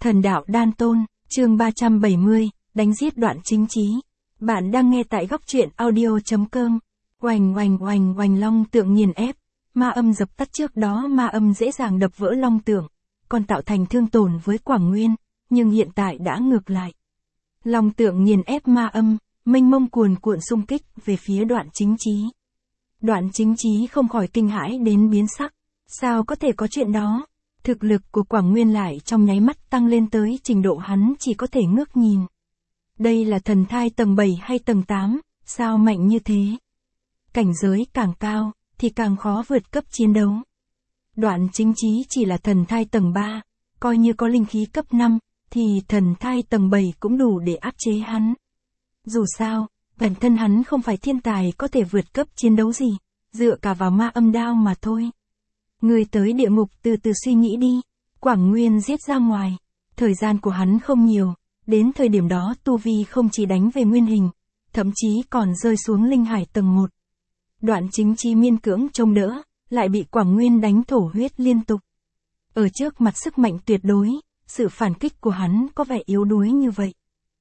Thần đạo đan tôn, chương 370, đánh giết Đoạn Chính Chí. Bạn đang nghe tại góc truyện audio.com. Oành oành oành oành, long tượng nghiền ép. Ma âm dập tắt trước đó, ma âm dễ dàng đập vỡ long tượng, còn tạo thành thương tổn với Quảng Nguyên, nhưng hiện tại đã ngược lại. Long tượng nghiền ép ma âm, mênh mông cuồn cuộn xung kích về phía Đoạn Chính Chí. Đoạn Chính Chí không khỏi kinh hãi đến biến sắc. Sao có thể có chuyện đó? Thực lực của Quảng Nguyên lại trong nháy mắt tăng lên tới trình độ hắn chỉ có thể ngước nhìn. Đây là thần thai tầng 7 hay tầng 8, sao mạnh như thế? Cảnh giới càng cao, thì càng khó vượt cấp chiến đấu. Đoạn Chính Chí chỉ là thần thai tầng 3, coi như có linh khí cấp 5, thì thần thai tầng 7 cũng đủ để áp chế hắn. Dù sao, bản thân hắn không phải thiên tài có thể vượt cấp chiến đấu gì, dựa cả vào ma âm đao mà thôi. Người tới địa ngục từ từ suy nghĩ đi. Quảng Nguyên giết ra ngoài. Thời gian của hắn không nhiều, đến thời điểm đó tu vi không chỉ đánh về nguyên hình, thậm chí còn rơi xuống linh hải tầng 1. Đoạn Chính Chí miên cưỡng chống đỡ, lại bị Quảng Nguyên đánh thổ huyết liên tục. Ở trước mặt sức mạnh tuyệt đối, sự phản kích của hắn có vẻ yếu đuối như vậy.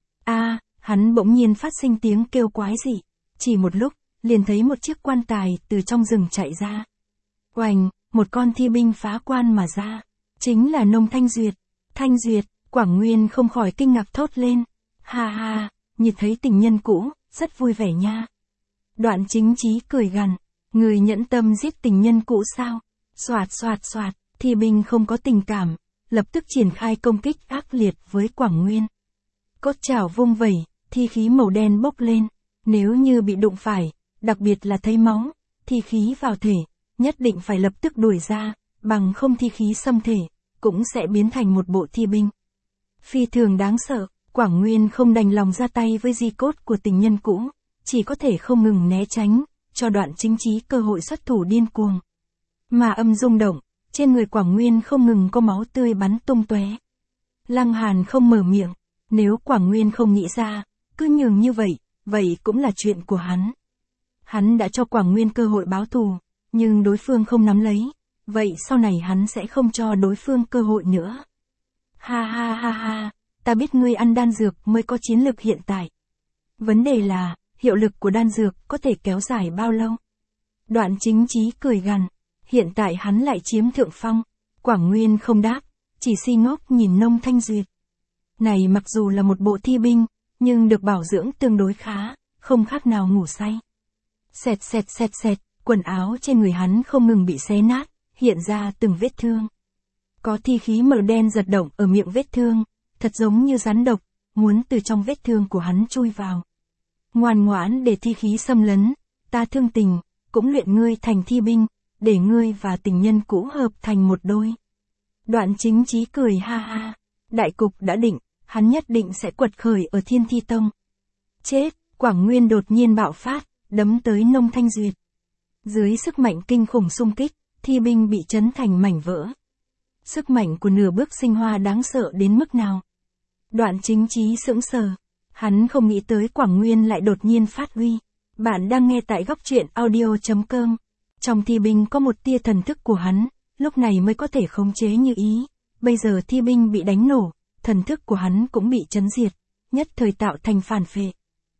Hắn bỗng nhiên phát sinh tiếng kêu quái dị. Chỉ một lúc, liền thấy một chiếc quan tài từ trong rừng chạy ra. Oành, một con thi binh phá quan mà ra. Chính là Nông Thanh Duyệt. Thanh Duyệt, Quảng Nguyên không khỏi kinh ngạc thốt lên. Ha ha, nhìn thấy tình nhân cũ, rất vui vẻ nha. Đoạn Chính Chí cười gằn. Người nhẫn tâm giết tình nhân cũ sao? Xoạt xoạt xoạt, thi binh không có tình cảm, lập tức triển khai công kích ác liệt với Quảng Nguyên. Cốt chảo vung vẩy, thi khí màu đen bốc lên. Nếu như bị đụng phải, đặc biệt là thấy máu, thi khí vào thể, nhất định phải lập tức đuổi ra, bằng không thi khí xâm thể, cũng sẽ biến thành một bộ thi binh. Phi thường đáng sợ, Quảng Nguyên không đành lòng ra tay với di cốt của tình nhân cũ, chỉ có thể không ngừng né tránh, cho Đoạn Chính Chí cơ hội xuất thủ điên cuồng. Mà âm rung động, trên người Quảng Nguyên không ngừng có máu tươi bắn tung tóe. Lăng Hàn không mở miệng, nếu Quảng Nguyên không nghĩ ra, cứ nhường như vậy cũng là chuyện của hắn. Hắn đã cho Quảng Nguyên cơ hội báo thù, nhưng đối phương không nắm lấy, vậy sau này hắn sẽ không cho đối phương cơ hội nữa. Ha ha ha ha, ta biết ngươi ăn đan dược mới có chiến lực hiện tại. Vấn đề là, hiệu lực của đan dược có thể kéo dài bao lâu? Đoạn Chính Chí cười gằn, hiện tại hắn lại chiếm thượng phong. Quảng Nguyên không đáp, chỉ si ngốc nhìn Nông Thanh Duyệt. Này mặc dù là một bộ thi binh, nhưng được bảo dưỡng tương đối khá, không khác nào ngủ say. Xẹt xẹt xẹt xẹt, quần áo trên người hắn không ngừng bị xé nát, hiện ra từng vết thương. Có thi khí màu đen giật động ở miệng vết thương, thật giống như rắn độc, muốn từ trong vết thương của hắn chui vào. Ngoan ngoãn để thi khí xâm lấn, ta thương tình, cũng luyện ngươi thành thi binh, để ngươi và tình nhân cũ hợp thành một đôi. Đoạn Chính Chí cười ha ha, đại cục đã định, hắn nhất định sẽ quật khởi ở Thiên Thi Tông. Chết, Quảng Nguyên đột nhiên bạo phát, đấm tới Nông Thanh Duyệt. Dưới sức mạnh kinh khủng xung kích, thi binh bị chấn thành mảnh vỡ. Sức mạnh của nửa bước sinh hoa đáng sợ đến mức nào? Đoạn Chính Chí sững sờ. Hắn không nghĩ tới Quảng Nguyên lại đột nhiên phát huy. Bạn đang nghe tại góc truyện audio.com. Trong thi binh có một tia thần thức của hắn, lúc này mới có thể khống chế như ý. Bây giờ thi binh bị đánh nổ, thần thức của hắn cũng bị chấn diệt, nhất thời tạo thành phản phệ.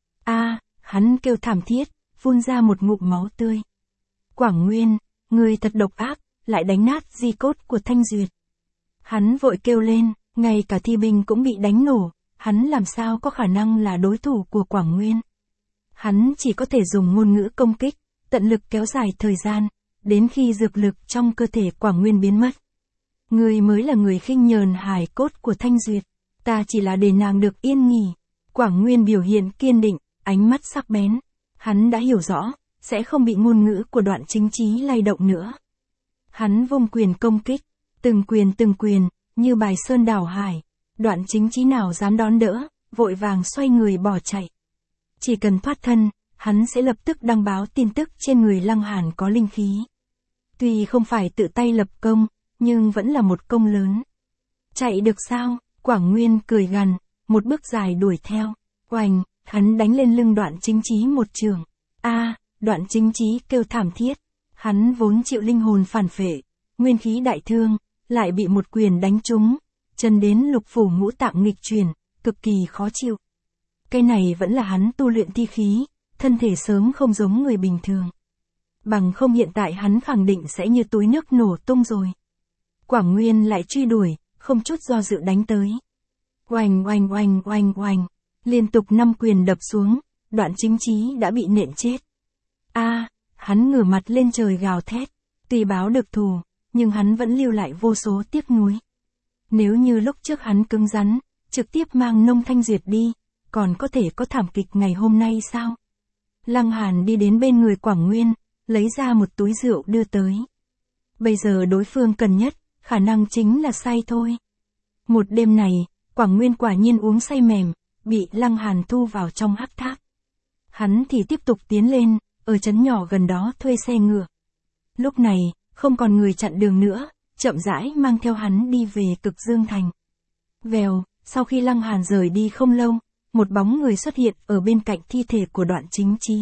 Hắn kêu thảm thiết, phun ra một ngụm máu tươi. Quảng Nguyên, người thật độc ác, lại đánh nát di cốt của Thanh Duyệt. Hắn vội kêu lên, ngay cả thi binh cũng bị đánh nổ, hắn làm sao có khả năng là đối thủ của Quảng Nguyên. Hắn chỉ có thể dùng ngôn ngữ công kích, tận lực kéo dài thời gian, đến khi dược lực trong cơ thể Quảng Nguyên biến mất. Người mới là người khinh nhờn hài cốt của Thanh Duyệt, ta chỉ là để nàng được yên nghỉ. Quảng Nguyên biểu hiện kiên định, ánh mắt sắc bén. Hắn đã hiểu rõ, sẽ không bị ngôn ngữ của Đoạn Chính Chí lay động nữa. Hắn vung quyền công kích, từng quyền, như bài sơn đảo hải. Đoạn Chính Chí nào dám đón đỡ, vội vàng xoay người bỏ chạy. Chỉ cần thoát thân, hắn sẽ lập tức đăng báo tin tức trên người Lăng Hàn có linh khí. Tuy không phải tự tay lập công, nhưng vẫn là một công lớn. Chạy được sao? Quảng Nguyên cười gằn, một bước dài đuổi theo. Oành, hắn đánh lên lưng Đoạn Chính Chí một chưởng. Đoạn Chính Chí kêu thảm thiết. Hắn vốn chịu linh hồn phản phệ, nguyên khí đại thương, lại bị một quyền đánh trúng. chân đến lục phủ ngũ tạng nghịch chuyển, cực kỳ khó chịu. Cái này vẫn là hắn tu luyện thi khí, thân thể sớm không giống người bình thường. Bằng không hiện tại hắn khẳng định sẽ như túi nước nổ tung rồi. Quảng Nguyên lại truy đuổi, không chút do dự đánh tới. Oanh oanh oanh oanh oanh, liên tục 5 quyền đập xuống, Đoạn Chính Chí đã bị nện chết. Hắn ngửa mặt lên trời gào thét, tuy báo được thù, nhưng hắn vẫn lưu lại vô số tiếc nuối. Nếu như lúc trước hắn cứng rắn, trực tiếp mang Nông Thanh Duyệt đi, còn có thể có thảm kịch ngày hôm nay sao? Lăng Hàn đi đến bên người Quảng Nguyên, lấy ra một túi rượu đưa tới. Bây giờ đối phương cần nhất, khả năng chính là say thôi. Một đêm này, Quảng Nguyên quả nhiên uống say mềm, bị Lăng Hàn thu vào trong hắc thác. Hắn thì tiếp tục tiến lên, ở trấn nhỏ gần đó thuê xe ngựa. Lúc này, không còn người chặn đường nữa, chậm rãi mang theo hắn đi về Cực Dương Thành. Vèo, sau khi Lăng Hàn rời đi không lâu, một bóng người xuất hiện ở bên cạnh thi thể của Đoạn Chính Chí.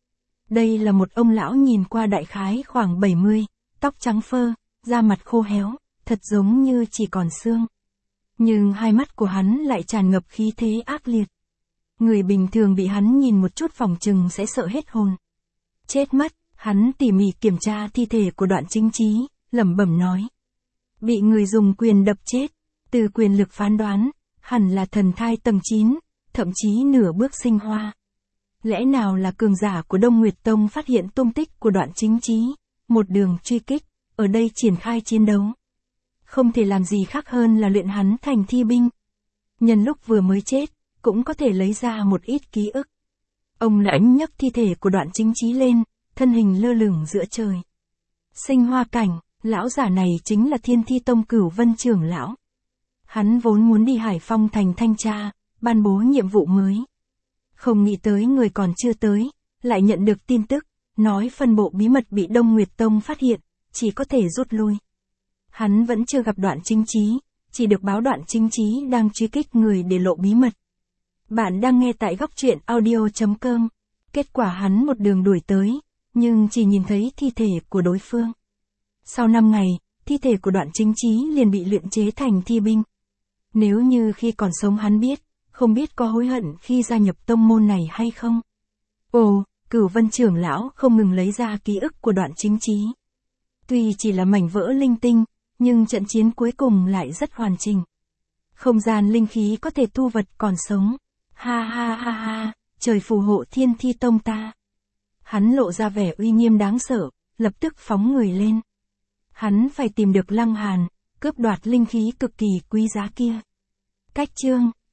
Đây là một ông lão nhìn qua đại khái khoảng 70, tóc trắng phơ, da mặt khô héo, thật giống như chỉ còn xương. Nhưng hai mắt của hắn lại tràn ngập khí thế ác liệt. Người bình thường bị hắn nhìn một chút phòng chừng sẽ sợ hết hồn. Chết mất, hắn tỉ mỉ kiểm tra thi thể của Đoạn Chính Chí, lẩm bẩm nói. Bị người dùng quyền đập chết, từ quyền lực phán đoán, hẳn là thần thai tầng 9, thậm chí nửa bước sinh hoa. Lẽ nào là cường giả của Đông Nguyệt Tông phát hiện tung tích của Đoạn Chính Chí, một đường truy kích, ở đây triển khai chiến đấu. Không thể làm gì khác hơn là luyện hắn thành thi binh. Nhân lúc vừa mới chết, cũng có thể lấy ra một ít ký ức. Ông lãnh nhấc thi thể của Đoạn Chính Chí lên, thân hình lơ lửng giữa trời. Sinh hoa cảnh, lão giả này chính là Thiên Thi Tông Cửu Vân trưởng lão. Hắn vốn muốn đi Hải Phong thành thanh tra, ban bố nhiệm vụ mới. Không nghĩ tới người còn chưa tới, lại nhận được tin tức, nói phân bộ bí mật bị Đông Nguyệt Tông phát hiện, chỉ có thể rút lui. Hắn vẫn chưa gặp Đoạn Chính Chí, chỉ được báo Đoạn Chính Chí đang truy kích người để lộ bí mật. Bạn đang nghe tại góc truyện audio.com. Kết quả hắn một đường đuổi tới, nhưng chỉ nhìn thấy thi thể của đối phương. Sau 5 ngày, thi thể của Đoạn Chính Chí liền bị luyện chế thành thi binh. Nếu như khi còn sống hắn biết, không biết có hối hận khi gia nhập tông môn này hay không. Ồ, Cửu Vân trưởng lão không ngừng lấy ra ký ức của Đoạn Chính Chí. Tuy chỉ là mảnh vỡ linh tinh, nhưng trận chiến cuối cùng lại rất hoàn chỉnh. Không gian linh khí có thể thu vật còn sống. Ha ha ha ha, trời phù hộ Thiên Thi Tông ta. Hắn lộ ra vẻ uy nghiêm đáng sợ, lập tức phóng người lên. Hắn phải tìm được Lăng Hàn, cướp đoạt linh khí cực kỳ quý giá kia. Cách chương